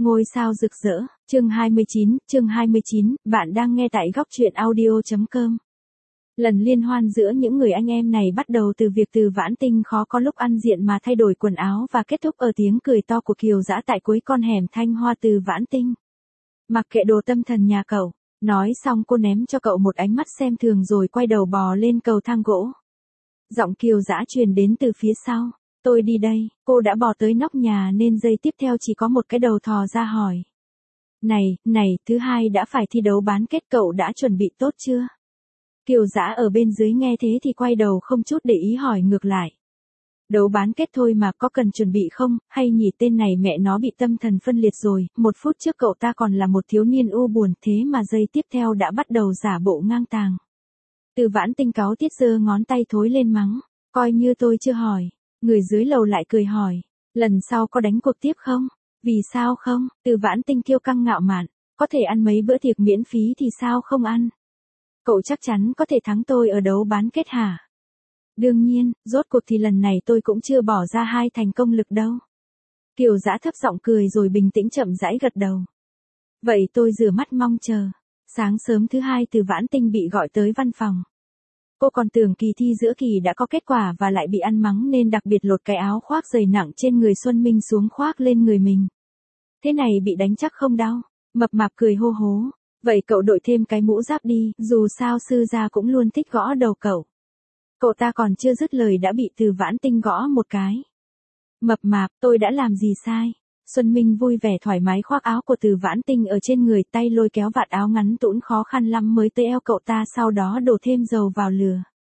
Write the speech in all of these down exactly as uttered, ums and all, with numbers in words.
Ngôi sao rực rỡ, chương hai mươi chín, chương hai mươi chín, bạn đang nghe tại góc truyện audio.com. Lần liên hoan giữa những người anh em này bắt đầu từ việc Từ Vãn Tinh khó có lúc ăn diện mà thay đổi quần áo và kết thúc ở tiếng cười to của Kiều Dã tại cuối con hẻm Thanh Hoa. Từ Vãn Tinh, mặc kệ đồ tâm thần nhà cậu. Nói xong cô ném cho cậu một ánh mắt xem thường rồi quay đầu bò lên cầu thang gỗ. Giọng Kiều Dã truyền đến từ phía sau. Tôi đi đây. Cô đã bò tới nóc nhà nên giây tiếp theo chỉ có một cái đầu thò ra hỏi. Này, này, thứ hai đã phải thi đấu bán kết, cậu đã chuẩn bị tốt chưa? Kiều Dã ở bên dưới nghe thế thì quay đầu không chút để ý hỏi ngược lại. Đấu bán kết thôi mà, có cần chuẩn bị không, hay nhỉ? Tên này mẹ nó bị tâm thần phân liệt rồi, một phút trước cậu ta còn là một thiếu niên u buồn, thế mà giây tiếp theo đã bắt đầu giả bộ ngang tàng. Từ Vãn Tinh cáu tiết giơ ngón tay thối lên mắng, coi như tôi chưa hỏi. Người dưới lầu lại cười hỏi, lần sau có đánh cuộc tiếp không? Vì sao không? Từ Vãn Tinh kiêu căng ngạo mạn, có thể ăn mấy bữa tiệc miễn phí thì sao không ăn? Cậu chắc chắn có thể thắng tôi ở đấu bán kết hả? Đương nhiên, rốt cuộc thì lần này tôi cũng chưa bỏ ra hai thành công lực đâu. Kiều Dã thấp giọng cười rồi bình tĩnh chậm rãi gật đầu. Vậy tôi rửa mắt mong chờ. Sáng sớm thứ hai Từ Vãn Tinh bị gọi tới văn phòng. Cô còn tưởng kỳ thi giữa kỳ đã có kết quả và lại bị ăn mắng nên đặc biệt lột cái áo khoác dày nặng trên người Xuân Minh xuống khoác lên người mình. Thế này bị đánh chắc không đau? Mập mạp cười hô hố. Vậy cậu đội thêm cái mũ giáp đi, dù sao sư gia cũng luôn thích gõ đầu cậu. Cậu ta còn chưa dứt lời đã bị Từ Vãn Tinh gõ một cái. Mập mạp, tôi đã làm gì sai? Xuân Minh vui vẻ thoải mái khoác áo của Từ Vãn Tinh ở trên người, tay lôi kéo vạt áo ngắn tũn khó khăn lắm mới tới eo cậu ta, sau đó đổ thêm dầu vào lửa.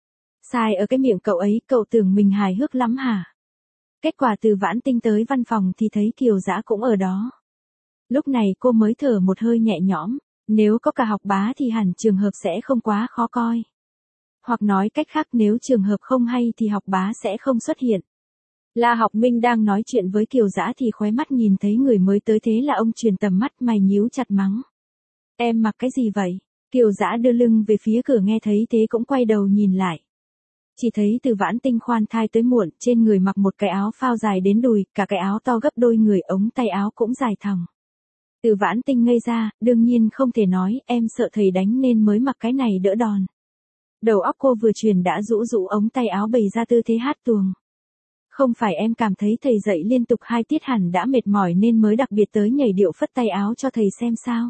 Sai ở cái miệng cậu ấy, cậu tưởng mình hài hước lắm hả? Kết quả Từ Vãn Tinh tới văn phòng thì thấy Kiều Dã cũng ở đó. Lúc này cô mới thở một hơi nhẹ nhõm, nếu có cả học bá thì hẳn trường hợp sẽ không quá khó coi. Hoặc nói cách khác, nếu trường hợp không hay thì học bá sẽ không xuất hiện. La Học Minh đang nói chuyện với Kiều Dã thì khóe mắt nhìn thấy người mới tới, thế là ông truyền tầm mắt, mày nhíu chặt mắng. Em mặc cái gì vậy? Kiều Dã đưa lưng về phía cửa, nghe thấy thế cũng quay đầu nhìn lại. Chỉ thấy Từ Vãn Tinh khoan thai tới muộn, trên người mặc một cái áo phao dài đến đùi, cả cái áo to gấp đôi người, ống tay áo cũng dài thòng. Từ Vãn Tinh ngây ra, đương nhiên không thể nói, em sợ thầy đánh nên mới mặc cái này đỡ đòn. Đầu óc cô vừa chuyển đã rũ rũ ống tay áo bày ra tư thế hát tuồng. Không phải em cảm thấy thầy dạy liên tục hai tiết hẳn đã mệt mỏi nên mới đặc biệt tới nhảy điệu phất tay áo cho thầy xem sao?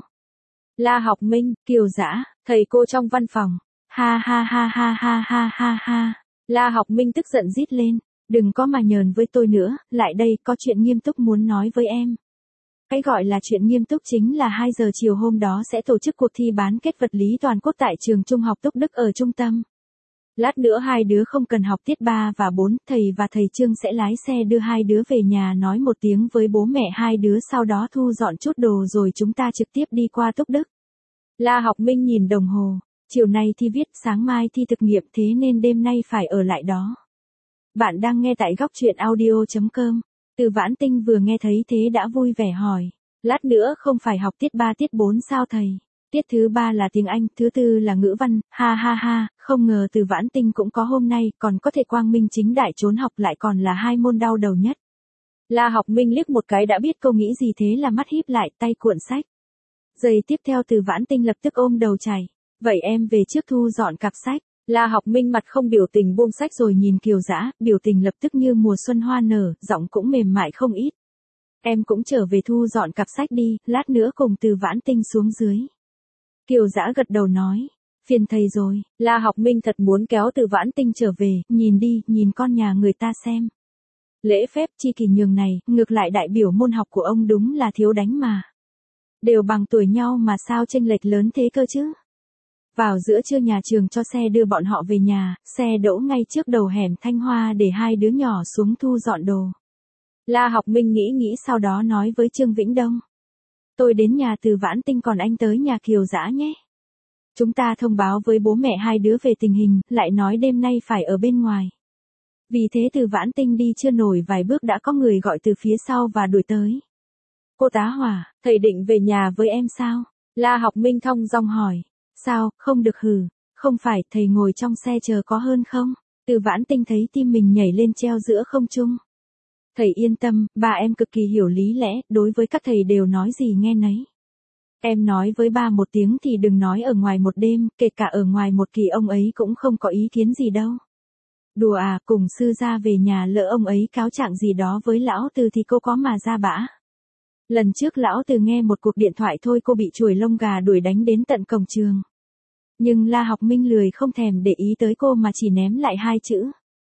La Học Minh, Kiều Dã, thầy cô trong văn phòng. Ha ha ha ha ha ha ha ha. La Học Minh tức giận rít lên, đừng có mà nhờn với tôi nữa, lại đây, có chuyện nghiêm túc muốn nói với em. Cái gọi là chuyện nghiêm túc chính là hai giờ chiều hôm đó sẽ tổ chức cuộc thi bán kết vật lý toàn quốc tại trường trung học Túc Đức ở trung tâm. Lát nữa hai đứa không cần học tiết ba và bốn, thầy và thầy Trương sẽ lái xe đưa hai đứa về nhà nói một tiếng với bố mẹ hai đứa, sau đó thu dọn chút đồ rồi chúng ta trực tiếp đi qua Túc Đức. La Học Minh nhìn đồng hồ, chiều nay thi viết, sáng mai thi thực nghiệm, thế nên đêm nay phải ở lại đó. Bạn đang nghe tại góc truyện audio.com. Từ Vãn Tinh vừa nghe thấy thế đã vui vẻ hỏi, lát nữa không phải học tiết ba tiết bốn sao thầy? Tiết thứ ba là tiếng Anh, thứ tư là ngữ văn, ha ha ha, không ngờ Từ Vãn Tinh cũng có hôm nay, còn có thể quang minh chính đại trốn học, lại còn là hai môn đau đầu nhất. La Học Minh liếc một cái đã biết cô nghĩ gì, thế là mắt híp lại, tay cuộn sách. Giây tiếp theo Từ Vãn Tinh lập tức ôm đầu chảy, vậy em về trước thu dọn cặp sách. La Học Minh mặt không biểu tình buông sách rồi nhìn Kiều Dã, biểu tình lập tức như mùa xuân hoa nở, giọng cũng mềm mại không ít. Em cũng trở về thu dọn cặp sách đi, lát nữa cùng Từ Vãn Tinh xuống dưới. Kiều Dã gật đầu nói, phiền thầy rồi. La Học Minh thật muốn kéo Từ Vãn Tinh trở về, nhìn đi, nhìn con nhà người ta xem. Lễ phép chi kỷ nhường này, ngược lại đại biểu môn học của ông đúng là thiếu đánh mà. Đều bằng tuổi nhau mà sao chênh lệch lớn thế cơ chứ? Vào giữa trưa nhà trường cho xe đưa bọn họ về nhà, xe đỗ ngay trước đầu hẻm Thanh Hoa để hai đứa nhỏ xuống thu dọn đồ. La Học Minh nghĩ nghĩ sau đó nói với Trương Vĩnh Đông. Tôi đến nhà Từ Vãn Tinh, còn anh tới nhà Kiều Dã nhé. Chúng ta thông báo với bố mẹ hai đứa về tình hình, lại nói đêm nay phải ở bên ngoài. Vì thế Từ Vãn Tinh đi chưa nổi vài bước đã có người gọi từ phía sau và đuổi tới. Cô tá hỏa, thầy định về nhà với em sao? La Học Minh thong dong hỏi. Sao, không được hử? Không phải, thầy ngồi trong xe chờ có hơn không? Từ Vãn Tinh thấy tim mình nhảy lên treo giữa không trung. Thầy yên tâm, ba em cực kỳ hiểu lý lẽ, đối với các thầy đều nói gì nghe nấy. Em nói với ba một tiếng thì đừng nói ở ngoài một đêm, kể cả ở ngoài một kỳ ông ấy cũng không có ý kiến gì đâu. Đùa à, cùng sư gia về nhà lỡ ông ấy cáo trạng gì đó với lão Từ thì cô có mà ra bã. Lần trước lão Từ nghe một cuộc điện thoại thôi cô bị chùi lông gà đuổi đánh đến tận cổng trường. Nhưng La Học Minh lười không thèm để ý tới cô mà chỉ ném lại hai chữ.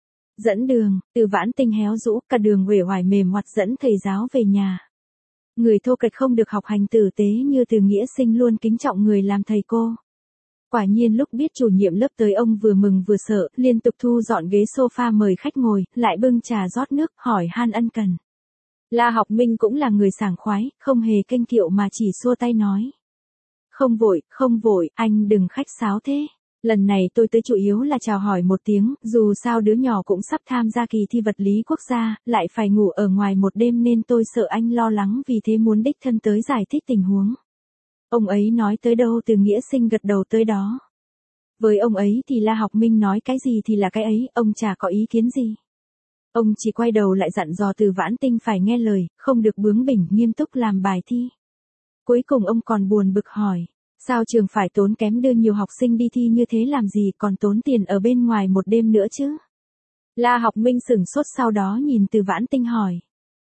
Dẫn đường, Từ Vãn Tinh héo rũ, cả đường uể oải mềm ngoặt dẫn thầy giáo về nhà. Người thô kệch không được học hành tử tế như Từ Nghĩa Sinh luôn kính trọng người làm thầy cô. Quả nhiên lúc biết chủ nhiệm lớp tới ông vừa mừng vừa sợ, liên tục thu dọn ghế sofa mời khách ngồi, lại bưng trà rót nước, hỏi han ân cần. La Học Minh cũng là người sảng khoái, không hề kênh kiệu mà chỉ xua tay nói. Không vội, không vội, anh đừng khách sáo thế. Lần này tôi tới chủ yếu là chào hỏi một tiếng, dù sao đứa nhỏ cũng sắp tham gia kỳ thi vật lý quốc gia, lại phải ngủ ở ngoài một đêm nên tôi sợ anh lo lắng vì thế muốn đích thân tới giải thích tình huống. Ông ấy nói tới đâu Từ Nghĩa Sinh gật đầu tới đó. Với ông ấy thì La Học Minh nói cái gì thì là cái ấy, ông chả có ý kiến gì. Ông chỉ quay đầu lại dặn dò Từ Vãn Tinh phải nghe lời, không được bướng bỉnh, nghiêm túc làm bài thi. Cuối cùng ông còn buồn bực hỏi, sao trường phải tốn kém đưa nhiều học sinh đi thi như thế làm gì còn tốn tiền ở bên ngoài một đêm nữa chứ? La Học Minh sửng sốt sau đó nhìn Từ Vãn Tinh hỏi.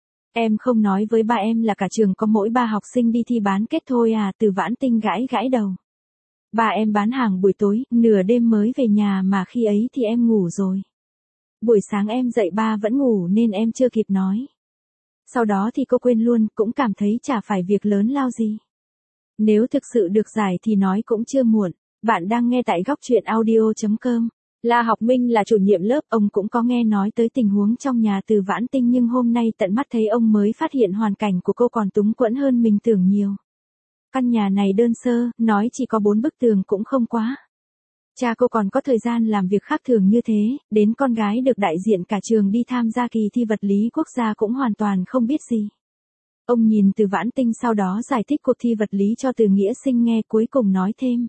Em không nói với ba em là cả trường có mỗi ba học sinh đi thi bán kết thôi à? Từ Vãn Tinh gãi gãi đầu. Ba em bán hàng buổi tối, nửa đêm mới về nhà mà khi ấy thì em ngủ rồi. Buổi sáng em dậy ba vẫn ngủ nên em chưa kịp nói. Sau đó thì cô quên luôn, cũng cảm thấy chả phải việc lớn lao gì. Nếu thực sự được giải thì nói cũng chưa muộn. Bạn đang nghe tại góc truyện audio chấm com. La Học Minh là chủ nhiệm lớp, ông cũng có nghe nói tới tình huống trong nhà Từ Vãn Tinh nhưng hôm nay tận mắt thấy ông mới phát hiện hoàn cảnh của cô còn túng quẫn hơn mình tưởng nhiều. Căn nhà này đơn sơ, nói chỉ có bốn bức tường cũng không quá. Cha cô còn có thời gian làm việc khác thường như thế, đến con gái được đại diện cả trường đi tham gia kỳ thi vật lý quốc gia cũng hoàn toàn không biết gì. Ông nhìn Từ Vãn Tinh sau đó giải thích cuộc thi vật lý cho Từ Nghĩa Sinh nghe cuối cùng nói thêm.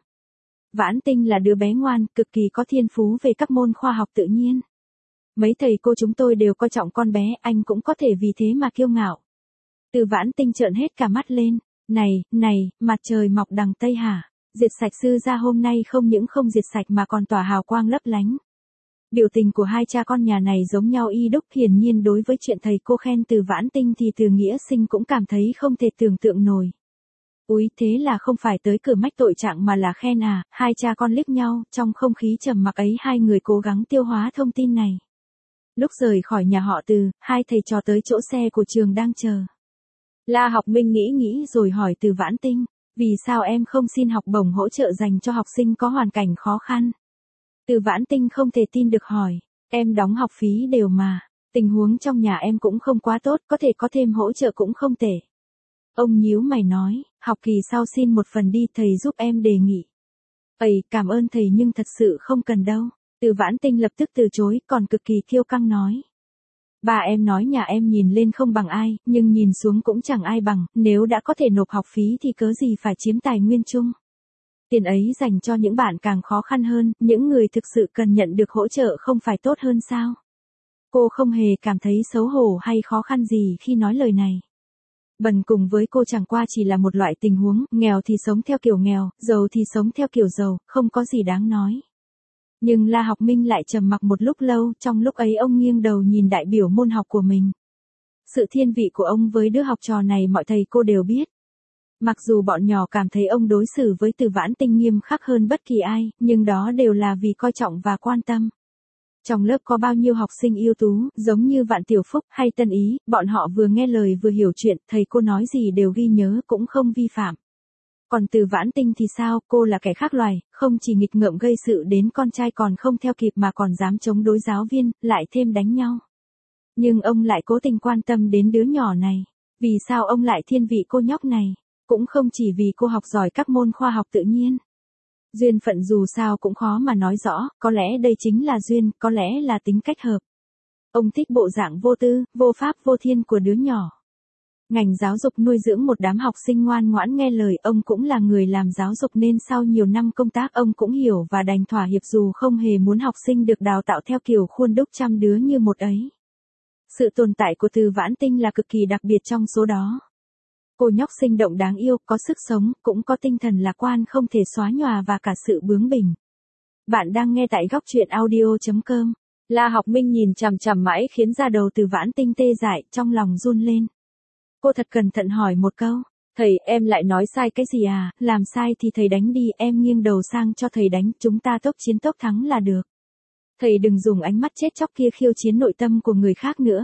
Vãn Tinh là đứa bé ngoan, cực kỳ có thiên phú về các môn khoa học tự nhiên. Mấy thầy cô chúng tôi đều coi trọng con bé, anh cũng có thể vì thế mà kiêu ngạo. Từ Vãn Tinh trợn hết cả mắt lên. Này, này, mặt trời mọc đằng Tây hả? Diệt sạch sư ra hôm nay không những không diệt sạch mà còn tỏa hào quang lấp lánh. Biểu tình của hai cha con nhà này giống nhau y đúc, hiển nhiên đối với chuyện thầy cô khen Từ Vãn Tinh thì Từ Nghĩa Sinh cũng cảm thấy không thể tưởng tượng nổi. Úi thế là không phải tới cửa mách tội trạng mà là khen à? Hai cha con liếc nhau, trong không khí trầm mặc ấy hai người cố gắng tiêu hóa thông tin này. Lúc rời khỏi nhà họ Từ, hai thầy trò tới chỗ xe của trường đang chờ. La Học Minh nghĩ nghĩ rồi hỏi Từ Vãn Tinh, vì sao em không xin học bổng hỗ trợ dành cho học sinh có hoàn cảnh khó khăn? Từ Vãn Tinh không thể tin được hỏi, em đóng học phí đều mà, tình huống trong nhà em cũng không quá tốt, có thể có thêm hỗ trợ cũng không tệ. Ông nhíu mày nói, học kỳ sau xin một phần đi, thầy giúp em đề nghị. Ây, cảm ơn thầy nhưng thật sự không cần đâu. Từ Vãn Tinh lập tức từ chối, còn cực kỳ kiêu căng nói. Bà em nói nhà em nhìn lên không bằng ai, nhưng nhìn xuống cũng chẳng ai bằng, nếu đã có thể nộp học phí thì cớ gì phải chiếm tài nguyên chung. Tiền ấy dành cho những bạn càng khó khăn hơn, những người thực sự cần nhận được hỗ trợ không phải tốt hơn sao? Cô không hề cảm thấy xấu hổ hay khó khăn gì khi nói lời này. Bần cùng với cô chẳng qua chỉ là một loại tình huống, nghèo thì sống theo kiểu nghèo, giàu thì sống theo kiểu giàu, không có gì đáng nói. Nhưng La Học Minh lại trầm mặc một lúc lâu, trong lúc ấy ông nghiêng đầu nhìn đại biểu môn học của mình. Sự thiên vị của ông với đứa học trò này mọi thầy cô đều biết. Mặc dù bọn nhỏ cảm thấy ông đối xử với Từ Vãn Tinh nghiêm khắc hơn bất kỳ ai, nhưng đó đều là vì coi trọng và quan tâm. Trong lớp có bao nhiêu học sinh ưu tú, giống như Vạn Tiểu Phúc hay Tân Ý, bọn họ vừa nghe lời vừa hiểu chuyện, thầy cô nói gì đều ghi nhớ cũng không vi phạm. Còn Từ Vãn Tinh thì sao, cô là kẻ khác loài, không chỉ nghịch ngợm gây sự đến con trai còn không theo kịp mà còn dám chống đối giáo viên, lại thêm đánh nhau. Nhưng ông lại cố tình quan tâm đến đứa nhỏ này. Vì sao ông lại thiên vị cô nhóc này? Cũng không chỉ vì cô học giỏi các môn khoa học tự nhiên. Duyên phận dù sao cũng khó mà nói rõ, có lẽ đây chính là duyên, có lẽ là tính cách hợp. Ông thích bộ dạng vô tư, vô pháp vô thiên của đứa nhỏ. Ngành giáo dục nuôi dưỡng một đám học sinh ngoan ngoãn nghe lời, ông cũng là người làm giáo dục nên sau nhiều năm công tác ông cũng hiểu và đành thỏa hiệp dù không hề muốn học sinh được đào tạo theo kiểu khuôn đúc trăm đứa như một ấy. Sự tồn tại của Từ Vãn Tinh là cực kỳ đặc biệt trong số đó. Cô nhóc sinh động đáng yêu, có sức sống, cũng có tinh thần lạc quan không thể xóa nhòa và cả sự bướng bỉnh. Bạn đang nghe tại góc truyện audio chấm com. La Học Minh nhìn chằm chằm mãi khiến da đầu Từ Vãn Tinh tê dại, trong lòng run lên. Cô thật cẩn thận hỏi một câu, thầy, em lại nói sai cái gì à, làm sai thì thầy đánh đi, em nghiêng đầu sang cho thầy đánh, chúng ta tốc chiến tốc thắng là được. Thầy đừng dùng ánh mắt chết chóc kia khiêu chiến nội tâm của người khác nữa.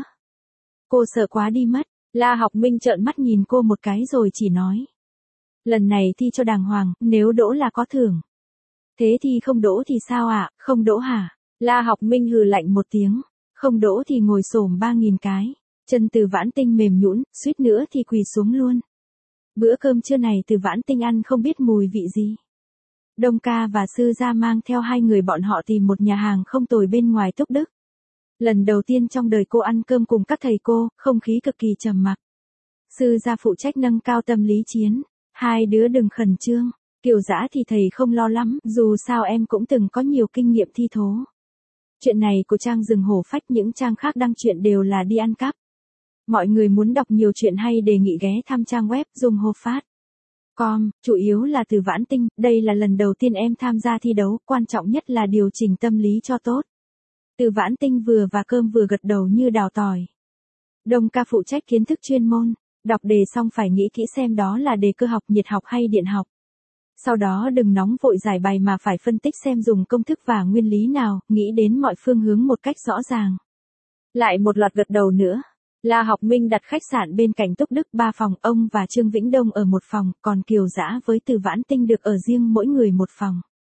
Cô sợ quá đi mất. La Học Minh trợn mắt nhìn cô một cái rồi chỉ nói. Lần này thi cho đàng hoàng, nếu đỗ là có thưởng. Thế thì không đỗ thì sao ạ, à? Không đỗ hả? La Học Minh hừ lạnh một tiếng. Không đỗ thì ngồi xổm ba nghìn cái. Chân Từ Vãn Tinh mềm nhũn, suýt nữa thì quỳ xuống luôn. Bữa cơm trưa này Từ Vãn Tinh ăn không biết mùi vị gì. Đông ca và sư gia mang theo hai người bọn họ tìm một nhà hàng không tồi bên ngoài Túc Đức. Lần đầu tiên trong đời cô ăn cơm cùng các thầy cô, không khí cực kỳ trầm mặc. Sư gia phụ trách nâng cao tâm lý chiến. Hai đứa đừng khẩn trương, Kiều Dã thì thầy không lo lắm, dù sao em cũng từng có nhiều kinh nghiệm thi thố. Chuyện này của trang rừng hổ phách, những trang khác đăng chuyện đều là đi ăn cắp. Mọi người muốn đọc nhiều chuyện hay đề nghị ghé thăm trang web dung ho phát chấm com, chủ yếu là Từ Vãn Tinh, đây là lần đầu tiên em tham gia thi đấu, quan trọng nhất là điều chỉnh tâm lý cho tốt. Từ Vãn Tinh vừa và cơm vừa gật đầu như đào tỏi. Đông ca phụ trách kiến thức chuyên môn, đọc đề xong phải nghĩ kỹ xem đó là đề cơ học, nhiệt học hay điện học. Sau đó đừng nóng vội giải bài mà phải phân tích xem dùng công thức và nguyên lý nào, nghĩ đến mọi phương hướng một cách rõ ràng. Lại một loạt gật đầu nữa. La Học Minh đặt khách sạn bên cạnh Túc Đức ba phòng, ông và Trương Vĩnh Đông ở một phòng, còn Kiều Dã với Từ Vãn Tinh được ở riêng mỗi người một phòng.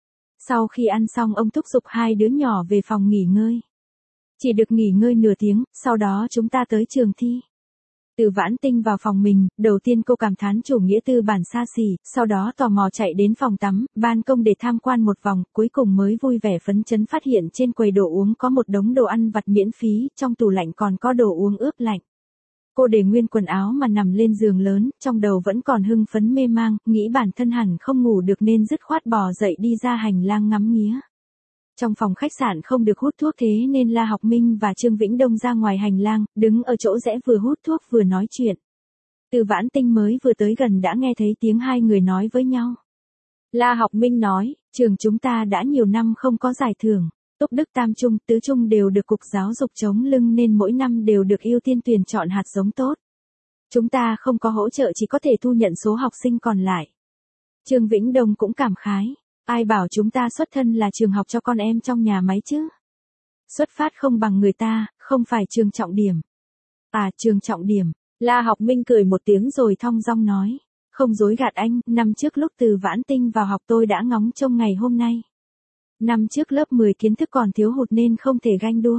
Sau khi ăn xong ông thúc giục hai đứa nhỏ về phòng nghỉ ngơi. Chỉ được nghỉ ngơi nửa tiếng, sau đó chúng ta tới trường thi. Từ Vãn Tinh vào phòng mình, đầu tiên cô cảm thán chủ nghĩa tư bản xa xỉ, sau đó tò mò chạy đến phòng tắm, ban công để tham quan một vòng, cuối cùng mới vui vẻ phấn chấn phát hiện trên quầy đồ uống có một đống đồ ăn vặt miễn phí, trong tủ lạnh còn có đồ uống ướp lạnh. Cô để nguyên quần áo mà nằm lên giường lớn, trong đầu vẫn còn hưng phấn mê mang, nghĩ bản thân hẳn không ngủ được nên dứt khoát bò dậy đi ra hành lang ngắm nghía. Trong phòng khách sạn không được hút thuốc thế nên La Học Minh và Trương Vĩnh Đông ra ngoài hành lang, đứng ở chỗ rẽ vừa hút thuốc vừa nói chuyện. Từ Vãn Tinh mới vừa tới gần đã nghe thấy tiếng hai người nói với nhau. La Học Minh nói, trường chúng ta đã nhiều năm không có giải thưởng. Túc Đức Tam Trung, Tứ Trung đều được Cục Giáo dục chống lưng nên mỗi năm đều được ưu tiên tuyển chọn hạt giống tốt. Chúng ta không có hỗ trợ chỉ có thể thu nhận số học sinh còn lại. Trương Vĩnh Đông cũng cảm khái. Ai bảo chúng ta xuất thân là trường học cho con em trong nhà máy chứ? Xuất phát không bằng người ta, không phải trường trọng điểm. À, trường trọng điểm. La Học Minh cười một tiếng rồi thong dong nói. Không dối gạt anh, năm trước lúc Từ Vãn Tinh vào học tôi đã ngóng trông ngày hôm nay. Năm trước lớp mười kiến thức còn thiếu hụt nên không thể ganh đua.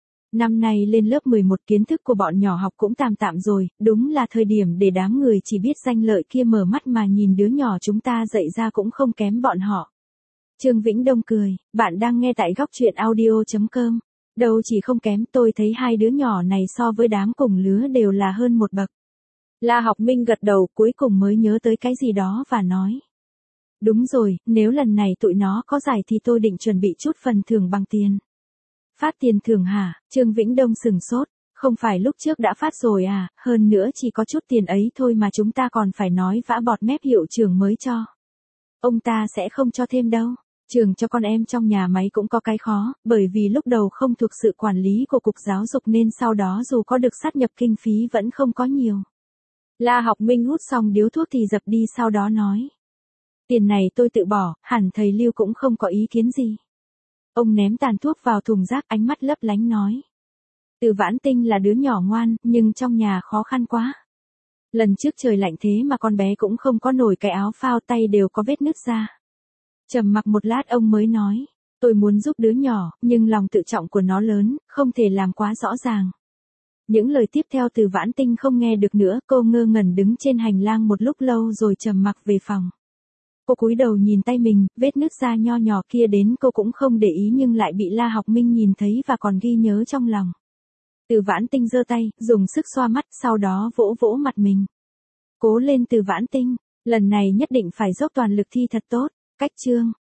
Năm nay lên lớp mười một kiến thức của bọn nhỏ học cũng tạm tạm rồi, đúng là thời điểm để đám người chỉ biết danh lợi kia mở mắt mà nhìn đứa nhỏ chúng ta dạy ra cũng không kém bọn họ. Trương Vĩnh Đông cười, bạn đang nghe tại góc truyện audio chấm com. Đâu chỉ không kém, tôi thấy hai đứa nhỏ này so với đám cùng lứa đều là hơn một bậc. La Học Minh gật đầu cuối cùng mới nhớ tới cái gì đó và nói. Đúng rồi, nếu lần này tụi nó có giải thì tôi định chuẩn bị chút phần thưởng bằng tiền. Phát tiền thưởng hả? Trương Vĩnh Đông sừng sốt. Không phải lúc trước đã phát rồi à, hơn nữa chỉ có chút tiền ấy thôi mà chúng ta còn phải nói vã bọt mép hiệu trưởng mới cho. Ông ta sẽ không cho thêm đâu. Trường cho con em trong nhà máy cũng có cái khó, bởi vì lúc đầu không thuộc sự quản lý của Cục Giáo dục nên sau đó dù có được sát nhập kinh phí vẫn không có nhiều. La Học Minh hút xong điếu thuốc thì dập đi sau đó nói. Tiền này tôi tự bỏ, hẳn thầy Lưu cũng không có ý kiến gì. Ông ném tàn thuốc vào thùng rác, ánh mắt lấp lánh nói. Từ Vãn Tinh là đứa nhỏ ngoan, nhưng trong nhà khó khăn quá. Lần trước trời lạnh thế mà con bé cũng không có nổi cái áo phao, tay đều có vết nứt ra. Trầm mặc một lát ông mới nói, tôi muốn giúp đứa nhỏ, nhưng lòng tự trọng của nó lớn, không thể làm quá rõ ràng. Những lời tiếp theo Từ Vãn Tinh không nghe được nữa, cô ngơ ngẩn đứng trên hành lang một lúc lâu rồi trầm mặc về phòng. Cô cúi đầu nhìn tay mình, vết nứt da nho nhỏ kia đến cô cũng không để ý nhưng lại bị La Học Minh nhìn thấy và còn ghi nhớ trong lòng. Từ Vãn Tinh giơ tay, dùng sức xoa mắt, sau đó vỗ vỗ mặt mình. Cố lên Từ Vãn Tinh, lần này nhất định phải dốc toàn lực thi thật tốt. Cách chương